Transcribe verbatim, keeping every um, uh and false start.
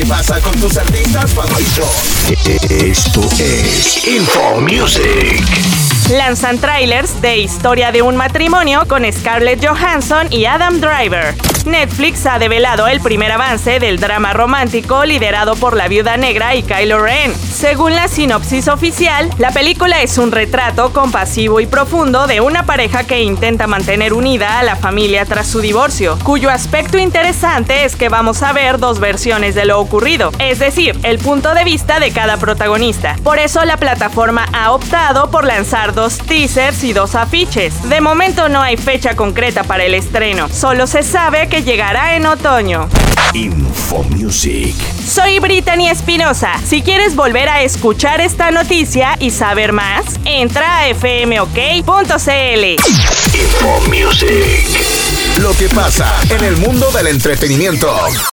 que pasa con tus artistas favoritos. Esto es Info Music. Lanzan trailers de Historia de un matrimonio con Scarlett Johansson y Adam Driver. Netflix ha develado el primer avance del drama romántico liderado por la Viuda Negra y Kylo Ren. Según la sinopsis oficial, la película es un retrato compasivo y profundo de una pareja que intenta mantener unida a la familia tras su divorcio, cuyo aspecto interesante es que vamos a ver dos versiones de lo ocurrido, es decir, el punto de vista de cada protagonista. Por eso la plataforma ha optado por lanzar dos teasers y dos afiches. De momento no hay fecha concreta para el estreno, solo se sabe que llegará en otoño. Info Music. Soy Brittany Espinosa. Si quieres volver a escuchar esta noticia y saber más, entra a f m o k punto c l. Info Music. Lo que pasa en el mundo del entretenimiento.